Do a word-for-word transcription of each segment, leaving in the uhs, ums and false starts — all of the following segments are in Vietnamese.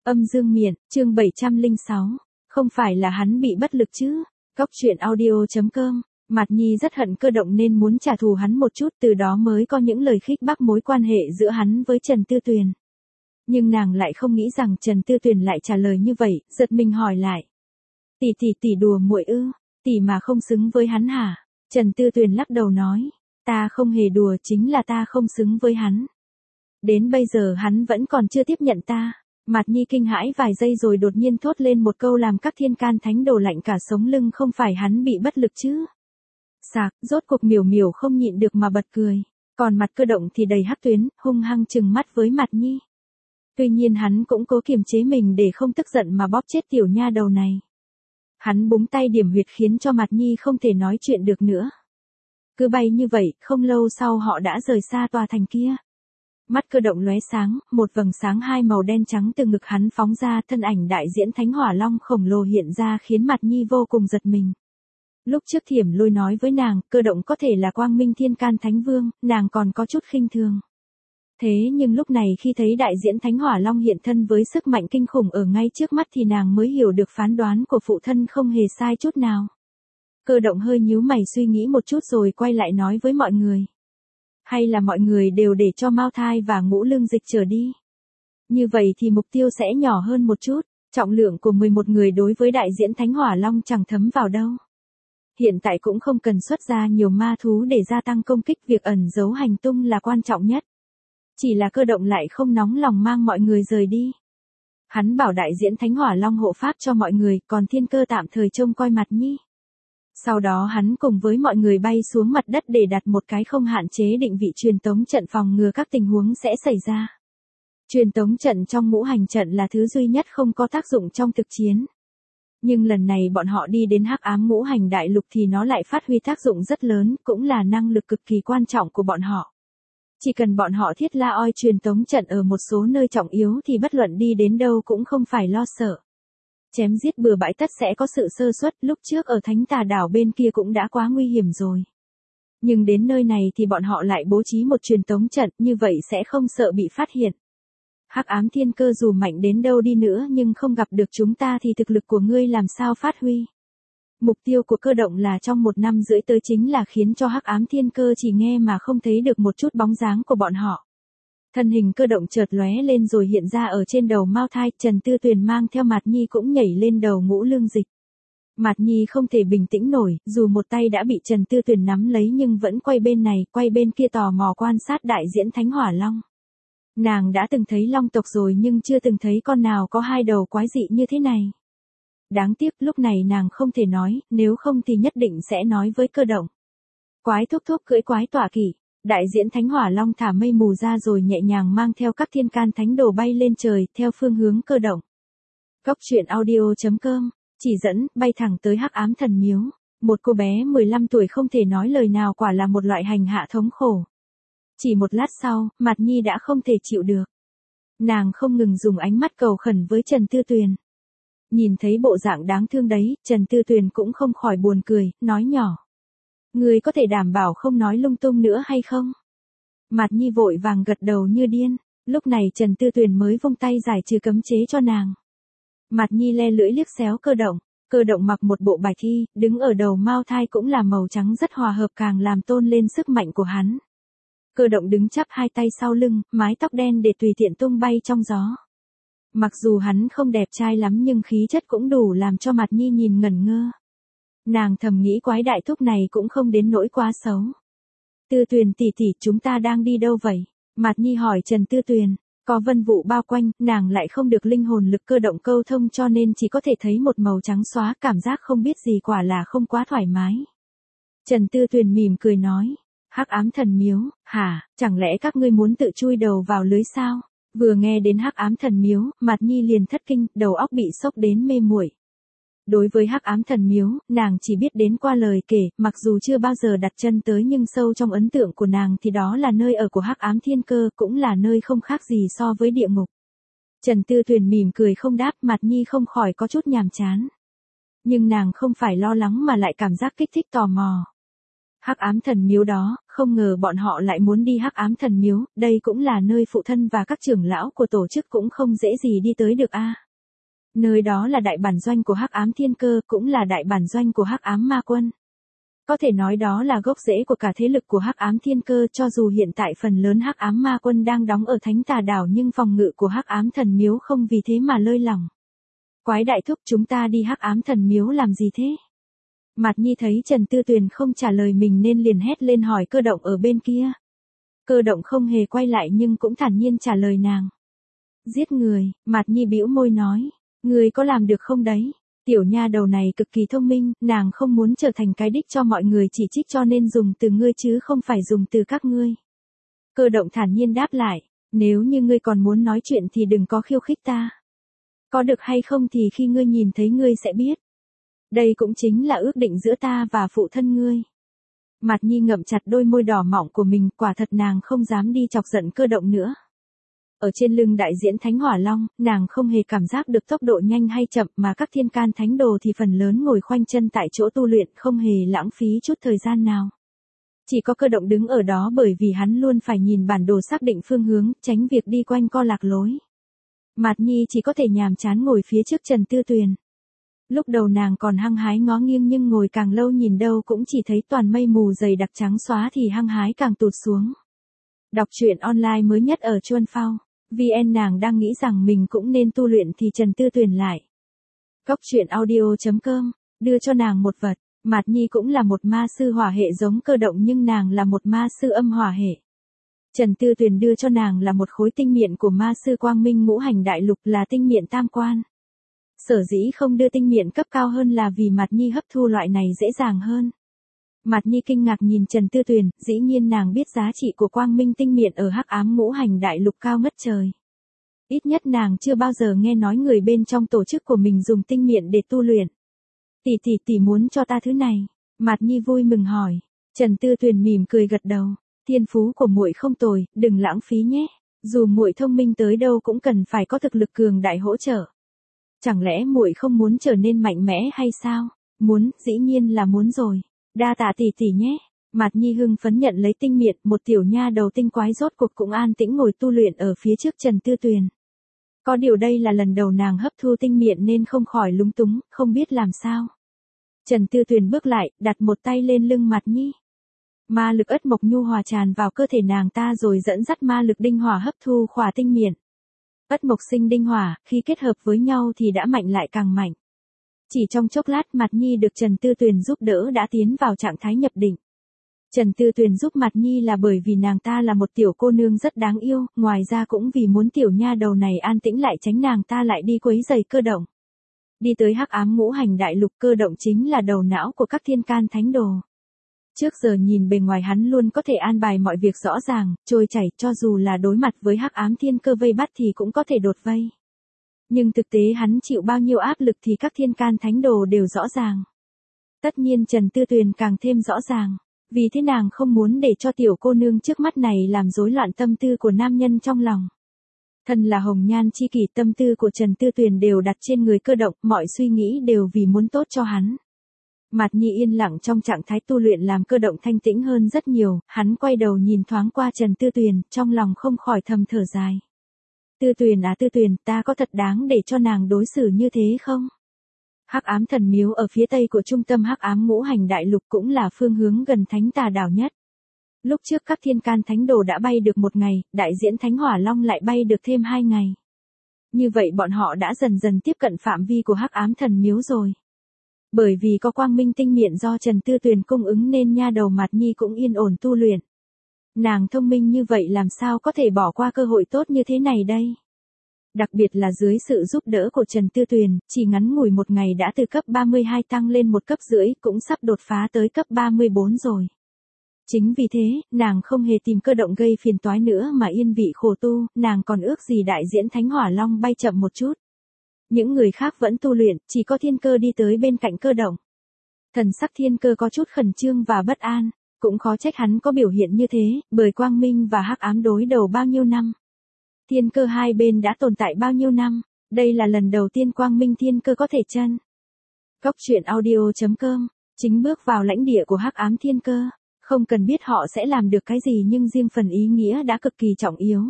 Âm dương miện, chương bảy trăm lẻ sáu. Không phải là hắn bị bất lực chứ? Cóc truyện audio chấm com. Mạt Nhi rất hận Cơ Động nên muốn trả thù hắn một chút, từ đó mới có những lời khích bác mối quan hệ giữa hắn với Trần Tư Tuyền. Nhưng nàng lại không nghĩ rằng Trần Tư Tuyền lại trả lời như vậy, giật mình hỏi lại. Tỷ tỷ tỷ đùa muội ư? Tỷ mà không xứng với hắn hả? Trần Tư Tuyền lắc đầu nói. Ta không hề đùa, chính là ta không xứng với hắn. Đến bây giờ hắn vẫn còn chưa tiếp nhận ta. Mạt Nhi kinh hãi vài giây rồi đột nhiên thốt lên một câu làm các thiên can thánh đồ lạnh cả sống lưng, không phải hắn bị bất lực chứ? Sạc, rốt cuộc Miểu Miểu không nhịn được mà bật cười. Còn mặt Cơ Động thì đầy hắc tuyến, hung hăng trừng mắt với Mạt Nhi. Tuy nhiên hắn cũng cố kiềm chế mình để không tức giận mà bóp chết tiểu nha đầu này. Hắn búng tay điểm huyệt khiến cho Mạt Nhi không thể nói chuyện được nữa. Cứ bay như vậy, không lâu sau họ đã rời xa tòa thành kia. Mắt Cơ Động lóe sáng, một vầng sáng hai màu đen trắng từ ngực hắn phóng ra, thân ảnh đại diễn Thánh Hỏa Long khổng lồ hiện ra khiến Mạt Nhi vô cùng giật mình. Lúc trước Thiểm Lôi nói với nàng, Cơ Động có thể là Quang Minh Thiên Can Thánh Vương, nàng còn có chút khinh thường. Thế nhưng lúc này khi thấy đại diễn Thánh Hỏa Long hiện thân với sức mạnh kinh khủng ở ngay trước mắt thì nàng mới hiểu được phán đoán của phụ thân không hề sai chút nào. Cơ Động hơi nhíu mày suy nghĩ một chút rồi quay lại nói với mọi người. Hay là mọi người đều để cho Mao Thai và Ngũ Lương Dịch trở đi. Như vậy thì mục tiêu sẽ nhỏ hơn một chút, trọng lượng của mười một người đối với đại diễn Thánh Hỏa Long chẳng thấm vào đâu. Hiện tại cũng không cần xuất ra nhiều ma thú để gia tăng công kích, việc ẩn giấu hành tung là quan trọng nhất. Chỉ là Cơ Động lại không nóng lòng mang mọi người rời đi. Hắn bảo đại diễn Thánh Hỏa Long hộ pháp cho mọi người, còn Thiên Cơ tạm thời trông coi Mạt Nhi. Sau đó hắn cùng với mọi người bay xuống mặt đất để đặt một cái không hạn chế định vị truyền tống trận phòng ngừa các tình huống sẽ xảy ra. Truyền tống trận trong ngũ hành trận là thứ duy nhất không có tác dụng trong thực chiến. Nhưng lần này bọn họ đi đến Hắc Ám Ngũ Hành Đại Lục thì nó lại phát huy tác dụng rất lớn, cũng là năng lực cực kỳ quan trọng của bọn họ. Chỉ cần bọn họ thiết la oi truyền tống trận ở một số nơi trọng yếu thì bất luận đi đến đâu cũng không phải lo sợ. Chém giết bừa bãi tất sẽ có sự sơ suất, lúc trước ở Thánh Tà đảo bên kia cũng đã quá nguy hiểm rồi. Nhưng đến nơi này thì bọn họ lại bố trí một truyền tống trận, như vậy sẽ không sợ bị phát hiện. Hắc Ám Thiên Cơ dù mạnh đến đâu đi nữa nhưng không gặp được chúng ta thì thực lực của ngươi làm sao phát huy. Mục tiêu của Cơ Động là trong một năm rưỡi tới chính là khiến cho Hắc Ám Thiên Cơ chỉ nghe mà không thấy được một chút bóng dáng của bọn họ. Thân hình Cơ Động chợt lóe lên rồi hiện ra ở trên đầu Mao Thai, Trần Tư Tuyền mang theo Mạt Nhi cũng nhảy lên đầu Ngũ Lương Dịch. Mạt Nhi không thể bình tĩnh nổi, dù một tay đã bị Trần Tư Tuyền nắm lấy nhưng vẫn quay bên này, quay bên kia tò mò quan sát đại diễn Thánh Hỏa Long. Nàng đã từng thấy long tộc rồi nhưng chưa từng thấy con nào có hai đầu quái dị như thế này. Đáng tiếc lúc này nàng không thể nói, nếu không thì nhất định sẽ nói với Cơ Động. Quái thúc thúc cưỡi quái tọa kỵ. Đại diễn Thánh Hỏa Long thả mây mù ra rồi nhẹ nhàng mang theo các thiên can thánh đồ bay lên trời, theo phương hướng Cơ Động. Cóc truyện audio chấm com, chỉ dẫn, bay thẳng tới Hắc Ám Thần Miếu. Một cô bé mười lăm tuổi không thể nói lời nào, quả là một loại hành hạ thống khổ. Chỉ một lát sau, Mạt Nhi đã không thể chịu được. Nàng không ngừng dùng ánh mắt cầu khẩn với Trần Tư Tuyền. Nhìn thấy bộ dạng đáng thương đấy, Trần Tư Tuyền cũng không khỏi buồn cười, nói nhỏ. Người có thể đảm bảo không nói lung tung nữa hay không? Mạt Nhi vội vàng gật đầu như điên, lúc này Trần Tư Tuyền mới vung tay giải trừ cấm chế cho nàng. Mạt Nhi le lưỡi liếc xéo Cơ Động, Cơ Động mặc một bộ bạch thi, đứng ở đầu Mao Thai cũng là màu trắng rất hòa hợp, càng làm tôn lên sức mạnh của hắn. Cơ Động đứng chắp hai tay sau lưng, mái tóc đen để tùy tiện tung bay trong gió. Mặc dù hắn không đẹp trai lắm nhưng khí chất cũng đủ làm cho Mạt Nhi nhìn ngẩn ngơ. Nàng thầm nghĩ quái đại thúc này cũng không đến nỗi quá xấu. Tư Tuyền tỷ tỷ, chúng ta đang đi đâu vậy? Mạt Nhi hỏi Trần Tư Tuyền. Có vân vụ bao quanh, nàng lại không được linh hồn lực Cơ Động câu thông cho nên chỉ có thể thấy một màu trắng xóa, cảm giác không biết gì, quả là không quá thoải mái. Trần Tư Tuyền mỉm cười nói. Hắc Ám Thần Miếu, hả, chẳng lẽ các ngươi muốn tự chui đầu vào lưới sao? Vừa nghe đến Hắc Ám Thần Miếu, Mạt Nhi liền thất kinh, đầu óc bị sốc đến mê muội. Đối với Hắc Ám Thần Miếu, nàng chỉ biết đến qua lời kể, mặc dù chưa bao giờ đặt chân tới nhưng sâu trong ấn tượng của nàng thì đó là nơi ở của Hắc Ám Thiên Cơ, cũng là nơi không khác gì so với địa ngục. Trần Tư Tuyền mỉm cười không đáp, Mạt Nhi không khỏi có chút nhàm chán. Nhưng nàng không phải lo lắng mà lại cảm giác kích thích tò mò. Hắc ám thần miếu đó, không ngờ bọn họ lại muốn đi hắc ám thần miếu, đây cũng là nơi phụ thân và các trưởng lão của tổ chức cũng không dễ gì đi tới được a. Nơi đó là đại bản doanh của hắc ám thiên cơ, cũng là đại bản doanh của hắc ám ma quân. Có thể nói đó là gốc rễ của cả thế lực của hắc ám thiên cơ, cho dù hiện tại phần lớn hắc ám ma quân đang đóng ở Thánh Tà Đảo nhưng phòng ngự của hắc ám thần miếu không vì thế mà lơi lỏng. Quái đại thúc, chúng ta đi hắc ám thần miếu làm gì thế? Mạt Nhi thấy Trần Tư Tuyền không trả lời mình nên liền hét lên hỏi Cơ Động ở bên kia. Cơ Động không hề quay lại nhưng cũng thản nhiên trả lời nàng. Giết người. Mạt Nhi bĩu môi nói. Người có làm được không đấy? Tiểu nha đầu này cực kỳ thông minh, nàng không muốn trở thành cái đích cho mọi người chỉ trích cho nên dùng từ ngươi chứ không phải dùng từ các ngươi. Cơ Động thản nhiên đáp lại. Nếu như ngươi còn muốn nói chuyện thì đừng có khiêu khích ta. Có được hay không thì khi ngươi nhìn thấy ngươi sẽ biết. Đây cũng chính là ước định giữa ta và phụ thân ngươi. Mạt Nhi ngậm chặt đôi môi đỏ mọng của mình, quả thật nàng không dám đi chọc giận Cơ Động nữa. Ở trên lưng đại diễn Thánh Hỏa Long, nàng không hề cảm giác được tốc độ nhanh hay chậm mà các thiên can thánh đồ thì phần lớn ngồi khoanh chân tại chỗ tu luyện không hề lãng phí chút thời gian nào. Chỉ có Cơ Động đứng ở đó bởi vì hắn luôn phải nhìn bản đồ xác định phương hướng, tránh việc đi quanh co lạc lối. Mạt Nhi chỉ có thể nhàm chán ngồi phía trước Trần Tư Tuyền. Lúc đầu nàng còn hăng hái ngó nghiêng nhưng ngồi càng lâu nhìn đâu cũng chỉ thấy toàn mây mù dày đặc trắng xóa thì hăng hái càng tụt xuống. Đọc truyện online mới nhất ở Chuan Phao. vê en nàng đang nghĩ rằng mình cũng nên tu luyện thì Trần Tư Tuyền lại. Góc truyện audio chấm com, đưa cho nàng một vật. Mạt Nhi cũng là một ma sư hỏa hệ giống Cơ Động nhưng nàng là một ma sư âm hỏa hệ. Trần Tư Tuyền đưa cho nàng là một khối tinh miện của ma sư Quang Minh Ngũ Hành Đại Lục, là tinh miện tam quan. Sở dĩ không đưa tinh miện cấp cao hơn là vì Mạt Nhi hấp thu loại này dễ dàng hơn. Mạt Nhi kinh ngạc nhìn Trần Tư Tuyền, dĩ nhiên nàng biết giá trị của Quang Minh tinh miện ở hắc ám Ngũ Hành Đại Lục cao ngất trời. Ít nhất nàng chưa bao giờ nghe nói người bên trong tổ chức của mình dùng tinh miện để tu luyện. Tỷ tỷ tỷ muốn cho ta thứ này. Mạt Nhi vui mừng hỏi. Trần Tư Tuyền mỉm cười gật đầu. Thiên phú của muội không tồi, đừng lãng phí nhé. Dù muội thông minh tới đâu cũng cần phải có thực lực cường đại hỗ trợ. Chẳng lẽ muội không muốn trở nên mạnh mẽ hay sao? Muốn, dĩ nhiên là muốn rồi. Đa tạ tỷ tỷ nhé. Mạt Nhi hưng phấn nhận lấy tinh miện, một tiểu nha đầu tinh quái rốt cuộc cũng an tĩnh ngồi tu luyện ở phía trước Trần Tư Tuyền. Có điều đây là lần đầu nàng hấp thu tinh miện nên không khỏi lúng túng, không biết làm sao. Trần Tư Tuyền bước lại, đặt một tay lên lưng Mạt Nhi. Ma lực ất mộc nhu hòa tràn vào cơ thể nàng ta rồi dẫn dắt ma lực đinh hỏa hấp thu khỏa tinh miện. Ất mộc sinh đinh hỏa, khi kết hợp với nhau thì đã mạnh lại càng mạnh. Chỉ trong chốc lát Mạt Nhi được Trần Tư Tuyền giúp đỡ đã tiến vào trạng thái nhập định. Trần Tư Tuyền giúp Mạt Nhi là bởi vì nàng ta là một tiểu cô nương rất đáng yêu, ngoài ra cũng vì muốn tiểu nha đầu này an tĩnh lại tránh nàng ta lại đi quấy rầy Cơ Động. Đi tới hắc ám Ngũ Hành Đại Lục, Cơ Động chính là đầu não của các thiên can thánh đồ. Trước giờ nhìn bề ngoài hắn luôn có thể an bài mọi việc rõ ràng, trôi chảy, cho dù là đối mặt với hắc ám thiên cơ vây bắt thì cũng có thể đột vây. Nhưng thực tế hắn chịu bao nhiêu áp lực thì các thiên can thánh đồ đều rõ ràng. Tất nhiên Trần Tư Tuyền càng thêm rõ ràng. Vì thế nàng không muốn để cho tiểu cô nương trước mắt này làm rối loạn tâm tư của nam nhân trong lòng. Thân là hồng nhan chi kỷ, tâm tư của Trần Tư Tuyền đều đặt trên người Cơ Động, mọi suy nghĩ đều vì muốn tốt cho hắn. Mạt Nhi yên lặng trong trạng thái tu luyện làm Cơ Động thanh tĩnh hơn rất nhiều, hắn quay đầu nhìn thoáng qua Trần Tư Tuyền, trong lòng không khỏi thầm thở dài. Tư Tuyền à Tư Tuyền, ta có thật đáng để cho nàng đối xử như thế không? Hắc ám thần miếu ở phía tây của trung tâm hắc ám Ngũ Hành Đại Lục cũng là phương hướng gần Thánh Tà Đảo nhất. Lúc trước các thiên can thánh đồ đã bay được một ngày, đại diễn Thánh Hỏa Long lại bay được thêm hai ngày. Như vậy bọn họ đã dần dần tiếp cận phạm vi của hắc ám thần miếu rồi. Bởi vì có quang minh tinh miện do Trần Tư Tuyền cung ứng nên nha đầu Mạt Nhi cũng yên ổn tu luyện. Nàng thông minh như vậy làm sao có thể bỏ qua cơ hội tốt như thế này đây? Đặc biệt là dưới sự giúp đỡ của Trần Tư Tuyền, chỉ ngắn ngủi một ngày đã từ cấp ba mươi hai tăng lên một cấp rưỡi, cũng sắp đột phá tới cấp ba mươi bốn rồi. Chính vì thế, nàng không hề tìm Cơ Động gây phiền toái nữa mà yên vị khổ tu, nàng còn ước gì đại diễn Thánh Hỏa Long bay chậm một chút. Những người khác vẫn tu luyện, chỉ có Thiên Cơ đi tới bên cạnh Cơ Động. Thần sắc Thiên Cơ có chút khẩn trương và bất an, cũng khó trách hắn có biểu hiện như thế, bởi quang minh và hắc ám đối đầu bao nhiêu năm. Thiên Cơ hai bên đã tồn tại bao nhiêu năm, đây là lần đầu tiên quang minh thiên cơ có thể chân. Góc truyện audio chấm com, chính bước vào lãnh địa của hắc ám thiên cơ. Không cần biết họ sẽ làm được cái gì nhưng riêng phần ý nghĩa đã cực kỳ trọng yếu.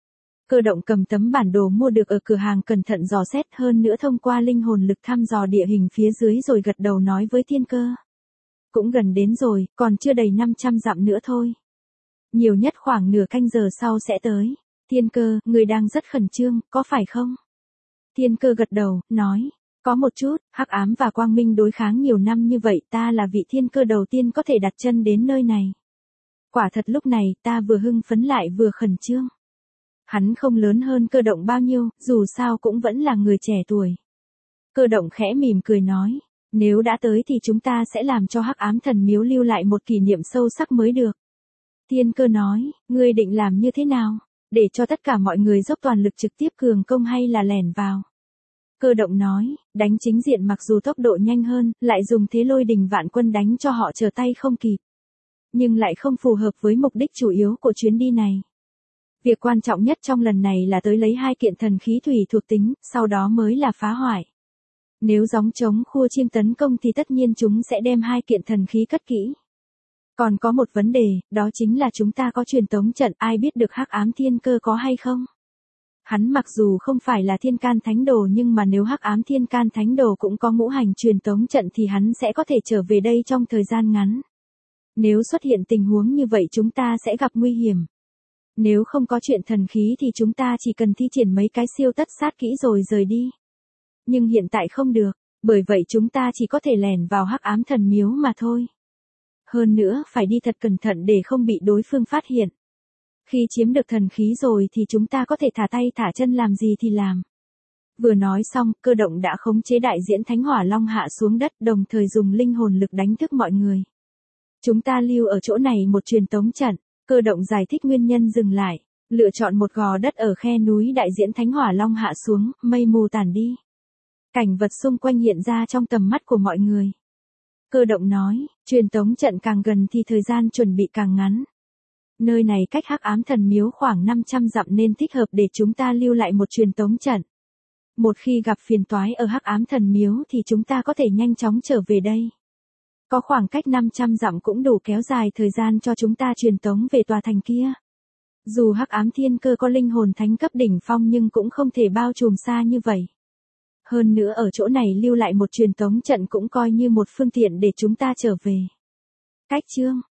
Cơ động cầm tấm bản đồ mua được ở cửa hàng cẩn thận dò xét hơn nữa thông qua linh hồn lực thăm dò địa hình phía dưới rồi gật đầu nói với Thiên Cơ. Cũng gần đến rồi, còn chưa đầy năm trăm dặm nữa thôi. Nhiều nhất khoảng nửa canh giờ sau sẽ tới. Thiên Cơ, người đang rất khẩn trương, có phải không? Thiên Cơ gật đầu, nói. Có một chút, hắc ám và quang minh đối kháng nhiều năm như vậy, ta là vị thiên cơ đầu tiên có thể đặt chân đến nơi này. Quả thật lúc này ta vừa hưng phấn lại vừa khẩn trương. Hắn không lớn hơn Cơ động bao nhiêu, dù sao cũng vẫn là người trẻ tuổi. Cơ động khẽ mỉm cười nói, nếu đã tới thì chúng ta sẽ làm cho hắc ám thần miếu lưu lại một kỷ niệm sâu sắc mới được. Thiên Cơ nói, ngươi định làm như thế nào? Để cho tất cả mọi người dốc toàn lực trực tiếp cường công hay là lẻn vào? Cơ động nói, đánh chính diện mặc dù tốc độ nhanh hơn, lại dùng thế lôi đình vạn quân đánh cho họ trở tay không kịp. Nhưng lại không phù hợp với mục đích chủ yếu của chuyến đi này. Việc quan trọng nhất trong lần này là tới lấy hai kiện thần khí thủy thuộc tính, sau đó mới là phá hoại. Nếu gióng trống khua chiêng tấn công thì tất nhiên chúng sẽ đem hai kiện thần khí cất kỹ. Còn có một vấn đề, đó chính là chúng ta có truyền tống trận, ai biết được hắc ám thiên cơ có hay không? Hắn mặc dù không phải là thiên can thánh đồ nhưng mà nếu hắc ám thiên can thánh đồ cũng có ngũ hành truyền tống trận thì hắn sẽ có thể trở về đây trong thời gian ngắn. Nếu xuất hiện tình huống như vậy chúng ta sẽ gặp nguy hiểm. Nếu không có chuyện thần khí thì chúng ta chỉ cần thi triển mấy cái siêu tất sát kỹ rồi rời đi. Nhưng hiện tại không được, bởi vậy chúng ta chỉ có thể lẻn vào hắc ám thần miếu mà thôi. Hơn nữa phải đi thật cẩn thận để không bị đối phương phát hiện. Khi chiếm được thần khí rồi thì chúng ta có thể thả tay thả chân làm gì thì làm. Vừa nói xong, Cơ động đã khống chế đại diễn Thánh Hỏa Long hạ xuống đất đồng thời dùng linh hồn lực đánh thức mọi người. Chúng ta lưu ở chỗ này một truyền tống trận. Cơ động giải thích nguyên nhân dừng lại, lựa chọn một gò đất ở khe núi đại diễn Thánh Hỏa Long hạ xuống, mây mù tản đi. Cảnh vật xung quanh hiện ra trong tầm mắt của mọi người. Cơ động nói, truyền tống trận càng gần thì thời gian chuẩn bị càng ngắn. Nơi này cách hắc ám thần miếu khoảng năm trăm dặm nên thích hợp để chúng ta lưu lại một truyền tống trận. Một khi gặp phiền toái ở hắc ám thần miếu thì chúng ta có thể nhanh chóng trở về đây. Có khoảng cách năm trăm dặm cũng đủ kéo dài thời gian cho chúng ta truyền tống về tòa thành kia. Dù hắc ám thiên cơ có linh hồn thánh cấp đỉnh phong nhưng cũng không thể bao trùm xa như vậy. Hơn nữa ở chỗ này lưu lại một truyền tống trận cũng coi như một phương tiện để chúng ta trở về. Cách chương